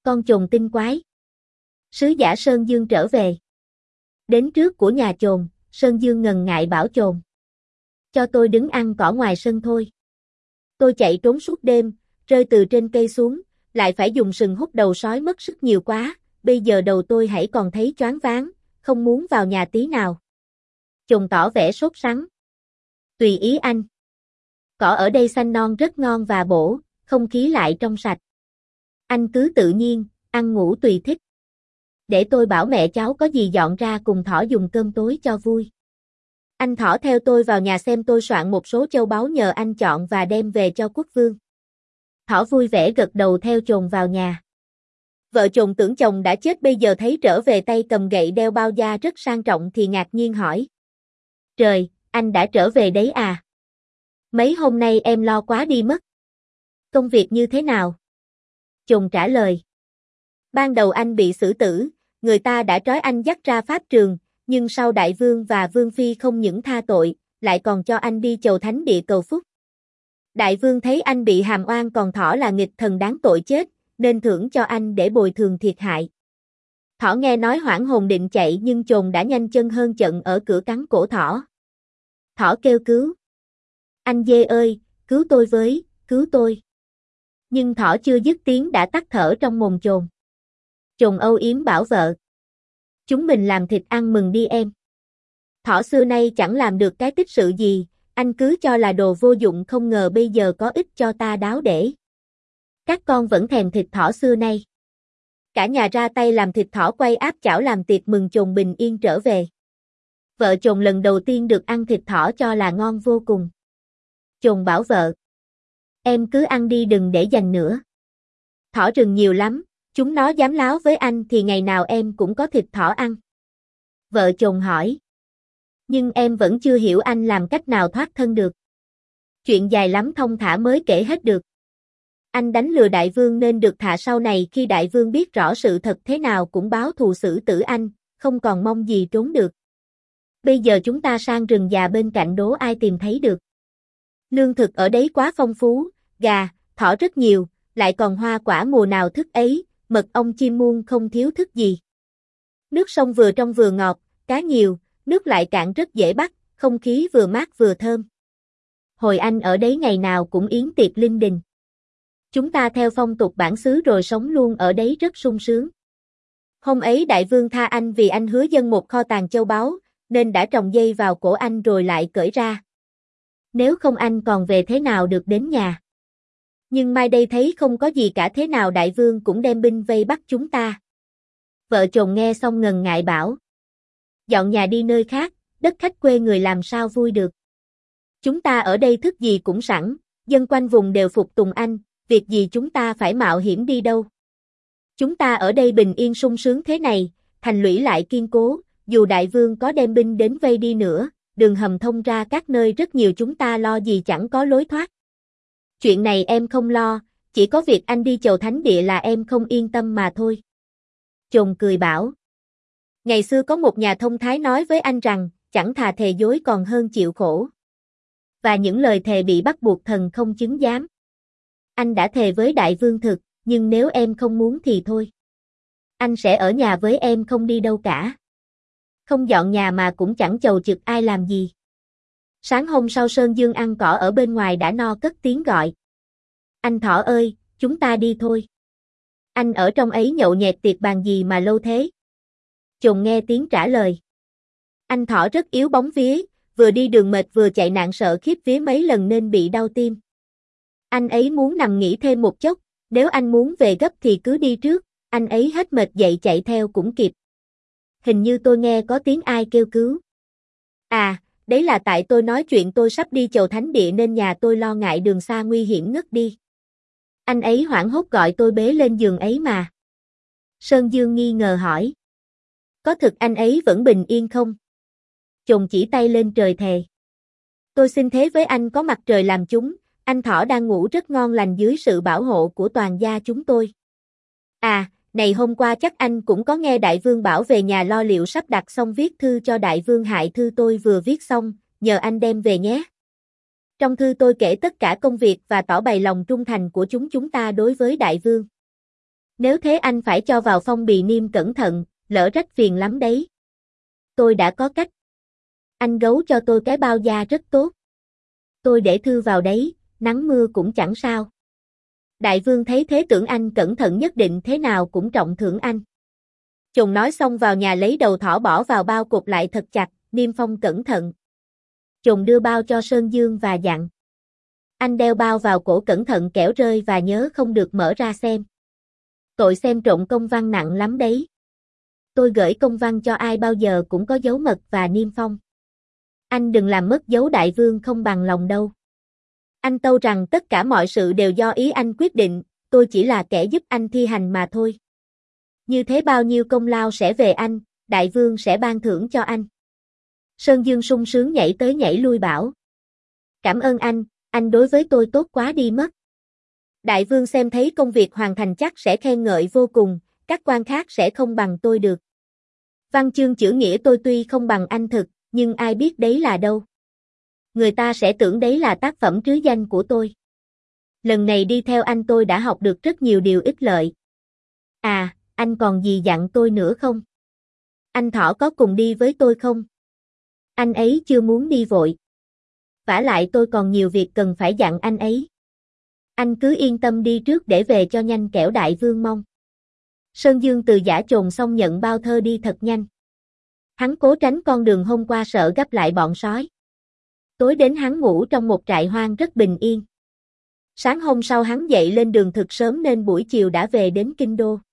Con chồn tinh quái. Sứ giả Sơn Dương trở về. Đến trước của nhà chồn, Sơn Dương ngần ngại bảo chồn. Cho tôi đứng ăn cỏ ngoài sân thôi. Tôi chạy trốn suốt đêm, rơi từ trên cây xuống, lại phải dùng sừng hút đầu sói mất sức nhiều quá, bây giờ đầu tôi hãy còn thấy choáng váng, không muốn vào nhà tí nào. Chồn tỏ vẻ sốt sắng. Tùy ý anh. Cỏ ở đây xanh non rất ngon và bổ, không khí lại trong sạch. Anh cứ tự nhiên, ăn ngủ tùy thích. Để tôi bảo mẹ cháu có gì dọn ra cùng Thỏ dùng cơm tối cho vui. Anh Thỏ theo tôi vào nhà xem tôi soạn một số châu báu nhờ anh chọn và đem về cho quốc vương. Thỏ vui vẻ gật đầu theo chồn vào nhà. Vợ chồng tưởng chồng đã chết bây giờ thấy trở về tay cầm gậy đeo bao da rất sang trọng thì ngạc nhiên hỏi. Trời, anh đã trở về đấy à? Mấy hôm nay em lo quá đi mất. Công việc như thế nào? Chồng trả lời. Ban đầu anh bị xử tử, người ta đã trói anh dắt ra pháp trường, nhưng sau đại vương và vương phi không những tha tội, lại còn cho anh đi chầu thánh địa cầu phúc. Đại vương thấy anh bị hàm oan còn Thỏ là nghịch thần đáng tội chết, nên thưởng cho anh để bồi thường thiệt hại. Thỏ nghe nói hoảng hồn định chạy nhưng chồn đã nhanh chân hơn chận ở cửa cắn cổ Thỏ. Thỏ kêu cứu. Anh dê ơi, cứu tôi với, cứu tôi. Nhưng Thỏ chưa dứt tiếng đã tắt thở trong mồm chồn. Chồn âu yếm bảo vợ. Chúng mình làm thịt ăn mừng đi em. Thỏ xưa nay chẳng làm được cái tích sự gì, anh cứ cho là đồ vô dụng không ngờ bây giờ có ích cho ta đáo để. Các con vẫn thèm thịt thỏ xưa nay. Cả nhà ra tay làm thịt thỏ quay áp chảo làm tiệc mừng chồn bình yên trở về. Vợ chồng lần đầu tiên được ăn thịt thỏ cho là ngon vô cùng. Chồn bảo vợ. Em cứ ăn đi đừng để dành nữa. Thỏ rừng nhiều lắm, chúng nó dám láo với anh thì ngày nào em cũng có thịt thỏ ăn. Vợ chồng hỏi. Nhưng em vẫn chưa hiểu anh làm cách nào thoát thân được. Chuyện dài lắm thong thả mới kể hết được. Anh đánh lừa đại vương nên được thả sau này khi đại vương biết rõ sự thật thế nào cũng báo thù xử tử anh, không còn mong gì trốn được. Bây giờ chúng ta sang rừng già bên cạnh đố ai tìm thấy được. Lương thực ở đấy quá phong phú, gà, thỏ rất nhiều, lại còn hoa quả mùa nào thức ấy, mật ong chim muông không thiếu thức gì. Nước sông vừa trong vừa ngọt, cá nhiều, nước lại cạn rất dễ bắt, không khí vừa mát vừa thơm. Hồi anh ở đấy ngày nào cũng yến tiệc linh đình. Chúng ta theo phong tục bản xứ rồi sống luôn ở đấy rất sung sướng. Hôm ấy đại vương tha anh vì anh hứa dâng một kho tàng châu báu, nên đã trồng dây vào cổ anh rồi lại cởi ra. Nếu không anh còn về thế nào được đến nhà. Nhưng mai đây thấy không có gì cả thế nào đại vương cũng đem binh vây bắt chúng ta. Vợ chồng nghe xong ngần ngại bảo. Dọn nhà đi nơi khác, đất khách quê người làm sao vui được. Chúng ta ở đây thức gì cũng sẵn, dân quanh vùng đều phục tùng anh, việc gì chúng ta phải mạo hiểm đi đâu. Chúng ta ở đây bình yên sung sướng thế này, thành lũy lại kiên cố, dù đại vương có đem binh đến vây đi nữa, đường hầm thông ra các nơi rất nhiều chúng ta lo gì chẳng có lối thoát. Chuyện này em không lo, chỉ có việc anh đi chầu thánh địa là em không yên tâm mà thôi. Chồn cười bảo. Ngày xưa có một nhà thông thái nói với anh rằng, chẳng thà thề dối còn hơn chịu khổ. Và những lời thề bị bắt buộc thần không chứng giám. Anh đã thề với đại vương thực, nhưng nếu em không muốn thì thôi. Anh sẽ ở nhà với em không đi đâu cả. Không dọn nhà mà cũng chẳng chầu chực ai làm gì. Sáng hôm sau Sơn Dương ăn cỏ ở bên ngoài đã no cất tiếng gọi. Anh Thỏ ơi, chúng ta đi thôi. Anh ở trong ấy nhậu nhẹt tiệc bàn gì mà lâu thế? Chồn nghe tiếng trả lời. Anh Thỏ rất yếu bóng vía, vừa đi đường mệt vừa chạy nạn sợ khiếp vía mấy lần nên bị đau tim. Anh ấy muốn nằm nghỉ thêm một chốc, nếu anh muốn về gấp thì cứ đi trước, anh ấy hết mệt dậy chạy theo cũng kịp. Hình như tôi nghe có tiếng ai kêu cứu. À, đấy là tại tôi nói chuyện tôi sắp đi chầu thánh địa nên nhà tôi lo ngại đường xa nguy hiểm ngất đi. Anh ấy hoảng hốt gọi tôi bế lên giường ấy mà. Sơn Dương nghi ngờ hỏi. Có thực anh ấy vẫn bình yên không? Chồn chỉ tay lên trời thề. Tôi xin thế với anh có mặt trời làm chúng, anh Thỏ đang ngủ rất ngon lành dưới sự bảo hộ của toàn gia chúng tôi. À, này hôm qua chắc anh cũng có nghe đại vương bảo về nhà lo liệu sắp đặt xong viết thư cho đại vương hại thư tôi vừa viết xong, nhờ anh đem về nhé. Trong thư tôi kể tất cả công việc và tỏ bày lòng trung thành của chúng ta đối với đại vương. Nếu thế anh phải cho vào phong bì niêm cẩn thận, lỡ rách phiền lắm đấy. Tôi đã có cách. Anh gấu cho tôi cái bao da rất tốt. Tôi để thư vào đấy, nắng mưa cũng chẳng sao. Đại vương thấy thế tưởng anh cẩn thận nhất định thế nào cũng trọng thưởng anh. Chồng nói xong vào nhà lấy đầu thỏ bỏ vào bao cột lại thật chặt, niêm phong cẩn thận. Chồng đưa bao cho Sơn Dương và dặn. Anh đeo bao vào cổ cẩn thận kẻo rơi và nhớ không được mở ra xem. Tội xem trộm công văn nặng lắm đấy. Tôi gửi công văn cho ai bao giờ cũng có dấu mật và niêm phong. Anh đừng làm mất dấu đại vương không bằng lòng đâu. Anh tâu rằng tất cả mọi sự đều do ý anh quyết định, tôi chỉ là kẻ giúp anh thi hành mà thôi. Như thế bao nhiêu công lao sẽ về anh, đại vương sẽ ban thưởng cho anh. Sơn Dương sung sướng nhảy tới nhảy lui bảo. Cảm ơn anh đối với tôi tốt quá đi mất. Đại vương xem thấy công việc hoàn thành chắc sẽ khen ngợi vô cùng, các quan khác sẽ không bằng tôi được. Văn chương chữ nghĩa tôi tuy không bằng anh thực, nhưng ai biết đấy là đâu. Người ta sẽ tưởng đấy là tác phẩm trứ danh của tôi. Lần này đi theo anh tôi đã học được rất nhiều điều ích lợi. À, anh còn gì dặn tôi nữa không? Anh Thỏ có cùng đi với tôi không? Anh ấy chưa muốn đi vội. Vả lại tôi còn nhiều việc cần phải dặn anh ấy. Anh cứ yên tâm đi trước để về cho nhanh kẻo đại vương mong. Sơn Dương từ giả chồn xong nhận bao thơ đi thật nhanh. Hắn cố tránh con đường hôm qua sợ gấp lại bọn sói. Tối đến hắn ngủ trong một trại hoang rất bình yên. Sáng hôm sau hắn dậy lên đường thực sớm nên buổi chiều đã về đến kinh đô.